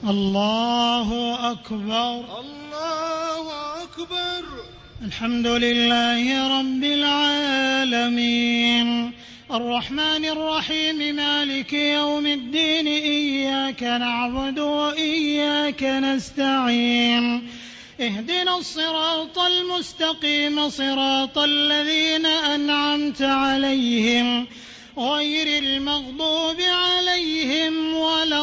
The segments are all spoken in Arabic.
الله أكبر. الله أكبر. الحمد لله رب العالمين الرحمن الرحيم مالك يوم الدين إياك نعبد وإياك نستعين اهدنا الصراط المستقيم صراط الذين أنعمت عليهم غير المغضوب عليهم ولا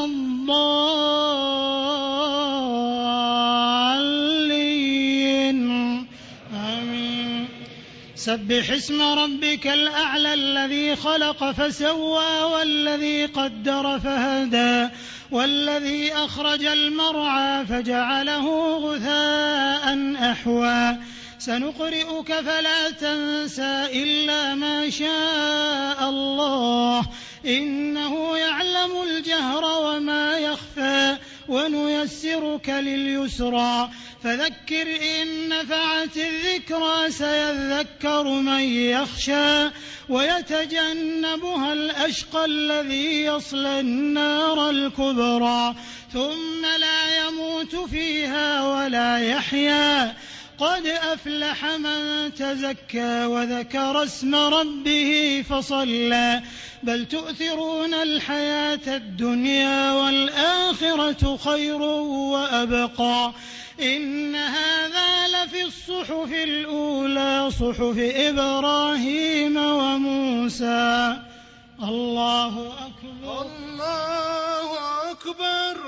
الضالين آمين. سبح اسم ربك الأعلى الذي خلق فسوى والذي قدر فهدى والذي أخرج المرعى فجعله غثاء أحوى سنقرئك فلا تنسى إلا ما شاء الله إنه يعلم الجهر وما يخفى ونيسرك لليسرى فذكر إن نفعت الذكرى سيذكر من يخشى ويتجنبها الأشقى الذي يصلى النار الكبرى ثم لا يموت فيها ولا يحيا قد أفلح من تزكى وذكر اسم ربه فصلى بل تؤثرون الحياة الدنيا والآخرة خير وأبقى إن هذا لفي الصحف الأولى صحف إبراهيم وموسى. الله أكبر. الله أكبر.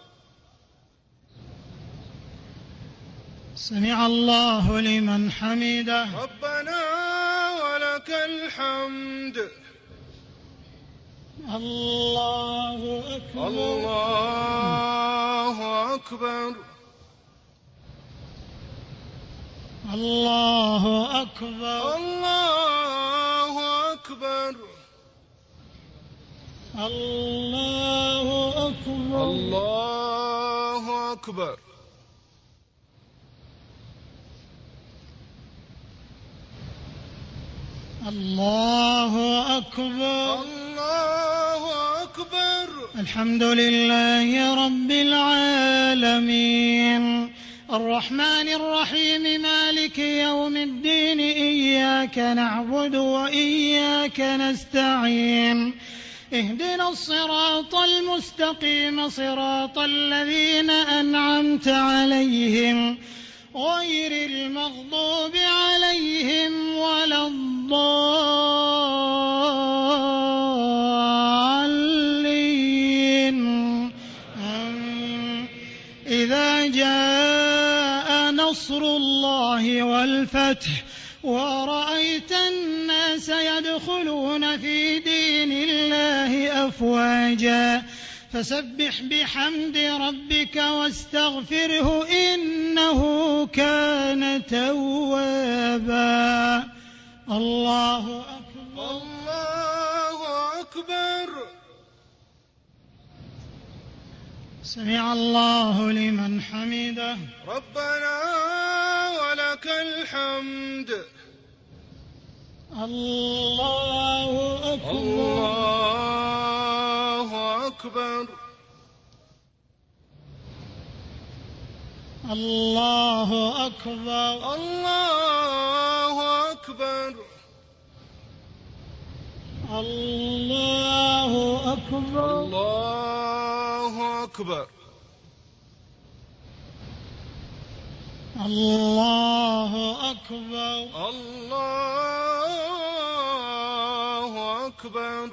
سمع الله لمن حمده. ربنا ولك الحمد. الله أكبر. الله أكبر. الله أكبر. الله أكبر. الله أكبر. الله أكبر. الله أكبر. الله أكبر. الحمد لله رب العالمين الرحمن الرحيم مالك يوم الدين إياك نعبد وإياك نستعين اهدنا الصراط المستقيم صراط الذين أنعمت عليهم غير المغضوب عليهم ولا الضالين آمين. إذا جاء نصر الله والفتح ورأيت الناس يدخلون في دين الله أفواجا فسبح بحمد ربك واستغفره إنه كان توابا. الله أكبر. الله أكبر. سمع الله لمن حمده. ربنا ولك الحمد. الله أكبر. الله أكبر. الله أكبر. الله أكبر. الله أكبر. الله أكبر. الله أكبر. الله أكبر.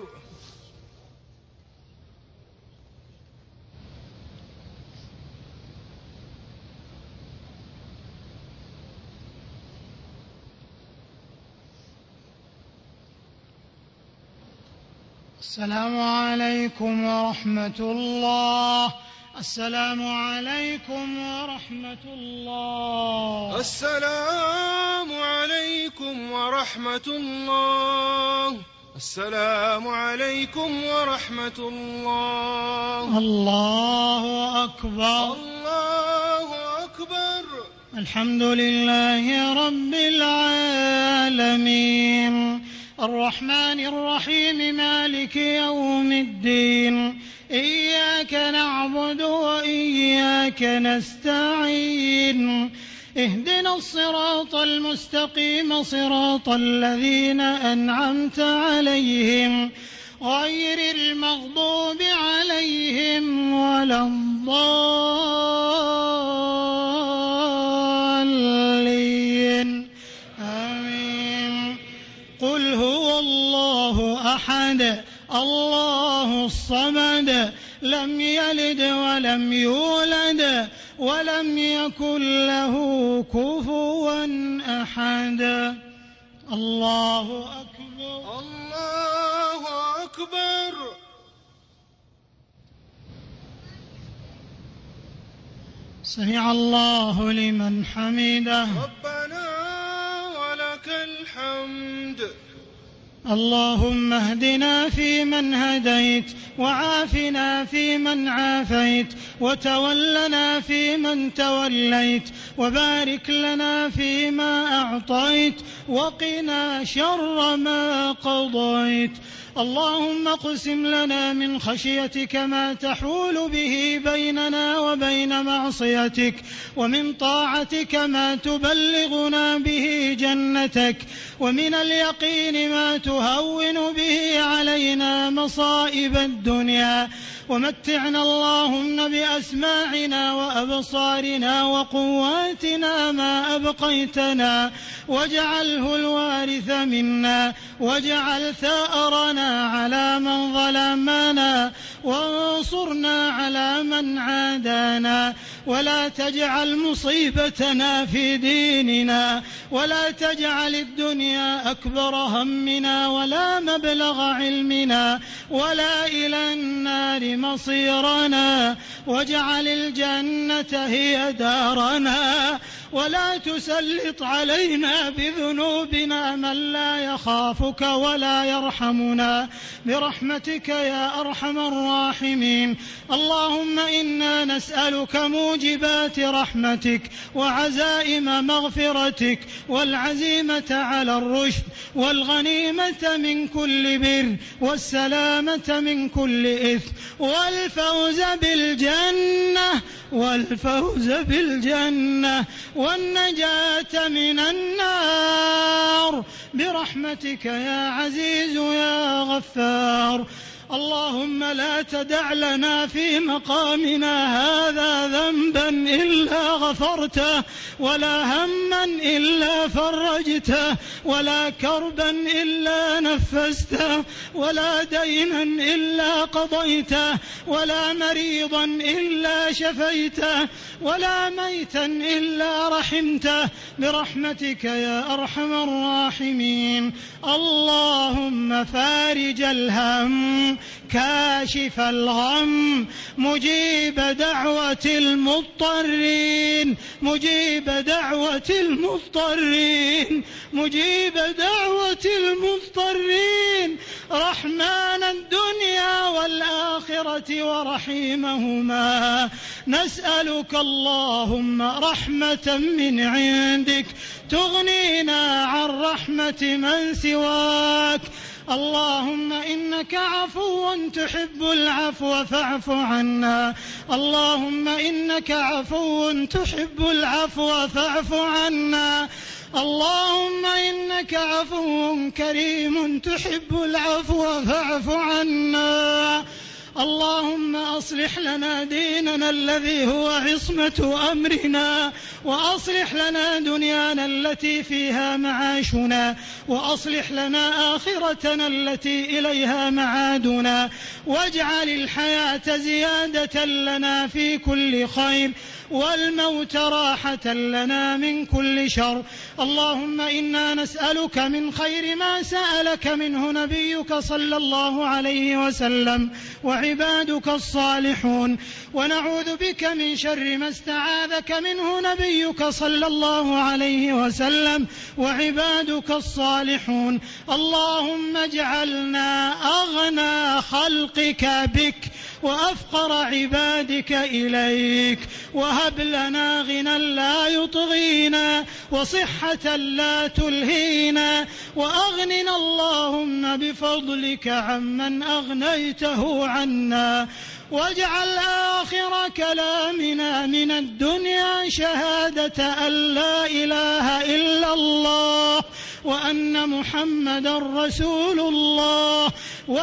السلام عليكم ورحمة الله. السلام عليكم ورحمة الله. السلام عليكم ورحمة الله. السلام عليكم ورحمة الله. الله أكبر. الله أكبر. الحمد لله رب العالمين الرحمن الرحيم مالك يوم الدين إياك نعبد وإياك نستعين اهدنا الصراط المستقيم صراط الذين أنعمت عليهم غير المغضوب عليهم ولا الضالين آمين. قل هو الله أحد الله الصمد لم يلد ولم يولد ولم يكن له كفوا أحد. الله أكبر الله أكبر. سمع الله لمن حمده. ربنا ولك الحمد. اللهم اهدنا فيمن هديت وعافنا فيمن عافيت وتولنا فيمن توليت وبارك لنا فيما أعطيت وقنا شر ما قضيت. اللهم اقسم لنا من خشيتك ما تحول به بيننا وبين معصيتك ومن طاعتك ما تبلغنا به جنتك ومن اليقين ما تهون به علينا مصائب الدنيا ومتعنا اللهم بأسماعنا وأبصارنا وقواتنا ما أبقيتنا واجعله الوارث منا واجعل ثأرنا على من ظلمنا وانصرنا على من عادانا ولا تجعل مصيبتنا في ديننا ولا تجعل الدنيا أكبر همنا ولا مبلغ علمنا ولا إلى النار مصيرنا واجعل الجنة هي دارنا ولا تسلط علينا بذنوبنا من لا يخافك ولا يرحمنا برحمتك يا أرحم الراحمين. اللهم إنا نسألك موجبات رحمتك وعزائم مغفرتك والعزيمة على الرشد والغنيمة من كل بر والسلامة من كل إثم والفوز بالجنة والنجاة من النار برحمتك يا عزيز يا غفار. اللهم لا تدع لنا في مقامنا هذا ذنبا إلا غفرته ولا هما إلا فرجته ولا كربا إلا نفسته ولا دينا إلا قضيته ولا مريضا إلا شفيته ولا ميتا إلا رحمته برحمتك يا أرحم الراحمين. اللهم فارج الهم كاشف الغم مجيب دعوة المضطرين رحمن الدنيا والآخرة ورحيمهما نسألك اللهم رحمة من عندك تغنينا عن رحمة من سواك. اللهم إنك عفو تحب العفو فاعف عنا. اللهم إنك عفو تحب العفو فاعف عنا. اللهم إنك عفو كريم تحب العفو فاعف عنا. اللهم أصلح لنا ديننا الذي هو عصمة أمرنا وأصلح لنا دنيانا التي فيها معاشنا وأصلح لنا آخرتنا التي إليها معادنا واجعل الحياة زيادة لنا في كل خير والموت راحة لنا من كل شر. اللهم إنا نسألك من خير ما سألك منه نبيك صلى الله عليه وسلم وعبادك الصالحون ونعوذ بك من شر ما استعاذك منه نبيك صلى الله عليه وسلم وعبادك الصالحون. اللهم اجعلنا أغنى خلقك بك وأفقر عبادك إليك وهب لنا غنى لا يطغينا وصحة لا تلهينا وأغننا اللهم بفضلك عمن أغنيته عنا، واجعل آخر كلامنا من الدنيا شهادة أن لا إله إلا الله وأن محمدا رسول الله،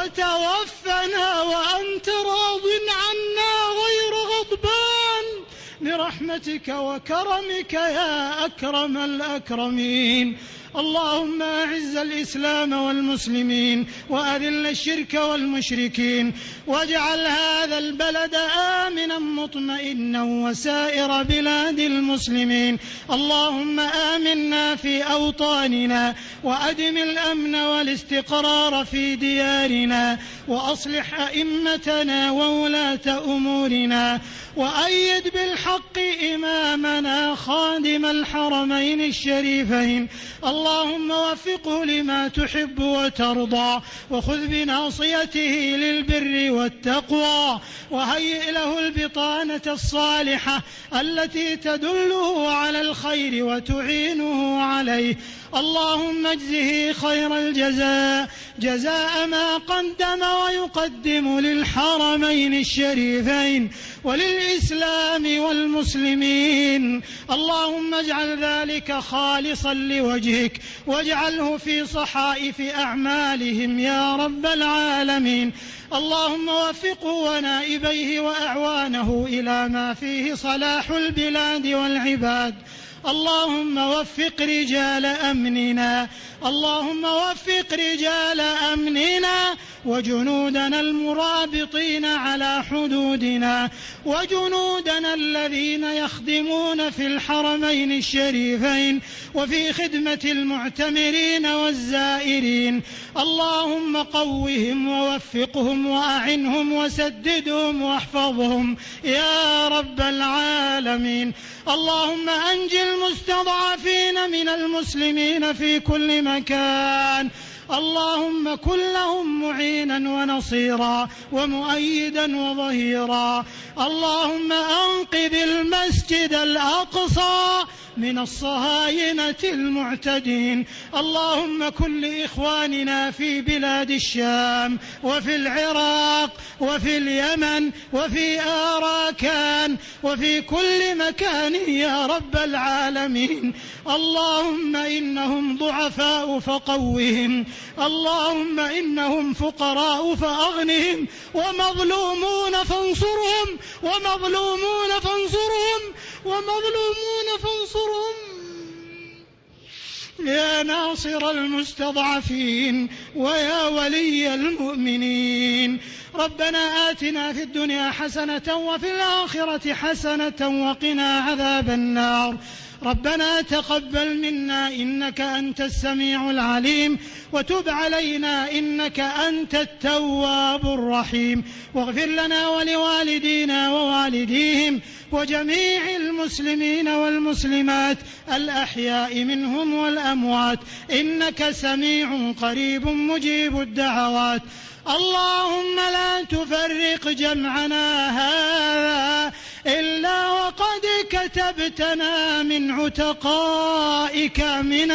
وتوفنا وأنت راض عنا غير غضبان برحمتك وكرمك يا أكرم الأكرمين. اللهم أعز الإسلام والمسلمين وأذل الشرك والمشركين، واجعل هذا البلد آمنا مطمئنا وسائر بلاد المسلمين. اللهم آمنا في أوطاننا وأدم الأمن والاستقرار في ديارنا، وأصلح أئمتنا وولاة أمورنا، وأيد بالحق إمامنا خادم الحرمين الشريفين. اللهم وفقه لما تحب وترضى، وخذ بناصيته للبر والتقوى، وهيئ له البطانة الصالحة التي تدله على الخير وتعينه عليه. اللهم اجزه خير الجزاء، جزاء ما قدم ويقدم للحرمين الشريفين وللإسلام والمسلمين. اللهم اجعل ذلك خالصا لوجهك، واجعله في صحائف أعمالهم يا رب العالمين. اللهم وفقه ونائبيه وأعوانه إلى ما فيه صلاح البلاد والعباد. اللهم وفق رجال أمننا، اللهم وفق رجال أمننا وجنودنا المرابطين على حدودنا، وجنودنا الذين يخدمون في الحرمين الشريفين وفي خدمة المعتمرين والزائرين. اللهم قوهم ووفقهم وأعنهم وسددهم واحفظهم يا رب العالمين. اللهم أنج المستضعفين من المسلمين في كل مكان. اللهم كن لهم معينا ونصيرا ومؤيدا وظهيرا. اللهم أنقذ المسجد الأقصى من الصهاينة المعتدين. اللهم كن لإخواننا في بلاد الشام وفي العراق وفي اليمن وفي آراكان وفي كل مكان يا رب العالمين. اللهم إنهم ضعفاء فقوهم، اللهم إنهم فقراء فأغنهم، ومظلومون فانصرهم، ومظلومون فانصرهم، ومظلومون فانصرهم يا ناصر المستضعفين ويا ولي المؤمنين. ربنا آتنا في الدنيا حسنة وفي الآخرة حسنة وقنا عذاب النار. ربنا تقبل منا إنك أنت السميع العليم، وتب علينا إنك أنت التواب الرحيم، واغفر لنا ولوالدينا ووالديهم وجميع المسلمين والمسلمات الأحياء منهم والأموات، إنك سميع قريب مجيب الدعوات. اللهم لا تفرق جمعنا هذا إلا وقد كتبتنا من عتقائك من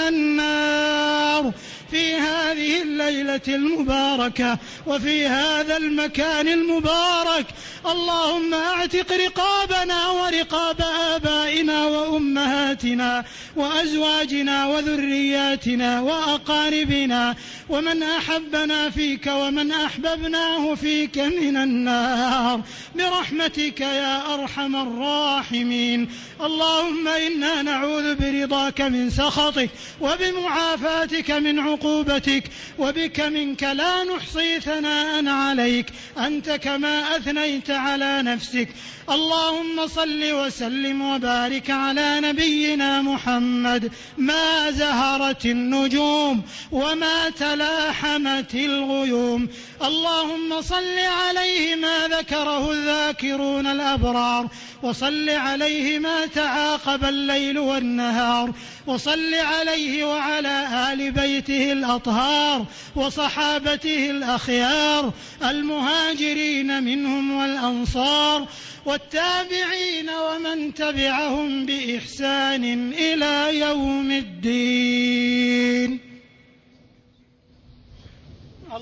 النار في هذه الليلة المباركة وفي هذا المكان المبارك. اللهم اعتق رقابنا ورقاب آبائنا وأمهاتنا وأزواجنا وذرياتنا وأقاربنا ومن أحبنا فيك ومن أحببناه فيك من النار برحمتك يا أرحم الراحمين. اللهم إنا نعوذ برضاك من سخطك وبمعافاتك من عقوبتك، وبك منك لا نحصي ثناء عليك أنت كما أثنيت على نفسك. اللهم صل وسلم وبارك على نبينا محمد ما زهرت النجوم وما تلاحمت الغيوم. اللهم صل عليه ما ذكره الذاكرون الأبرار، وصل عليه ما تعاقب الليل والنهار، وصل عليه وعلى آل بيته الأطهار وصحابته الأخيار المهاجرين منهم والأنصار والتابعين ومن تبعهم بإحسان إلى يوم الدين.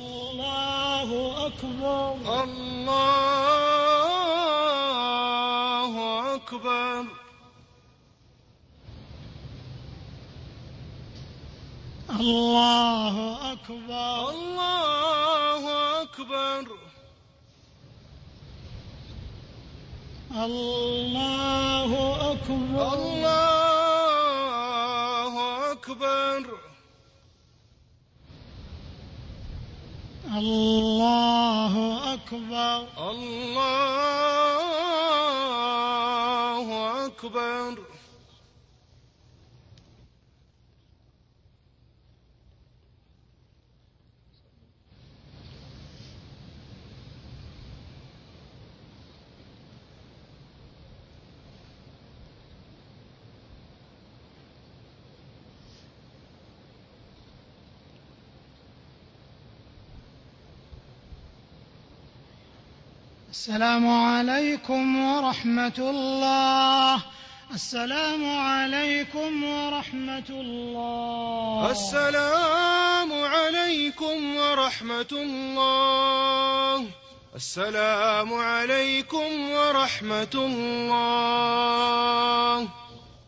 الله أكبر. الله أكبر. الله أكبر. الله أكبر. الله أكبر. الله أكبر. الله أكبر. الله أكبر. السلام عليكم ورحمة الله. السلام عليكم ورحمة الله. السلام عليكم ورحمة الله. السلام عليكم ورحمة الله.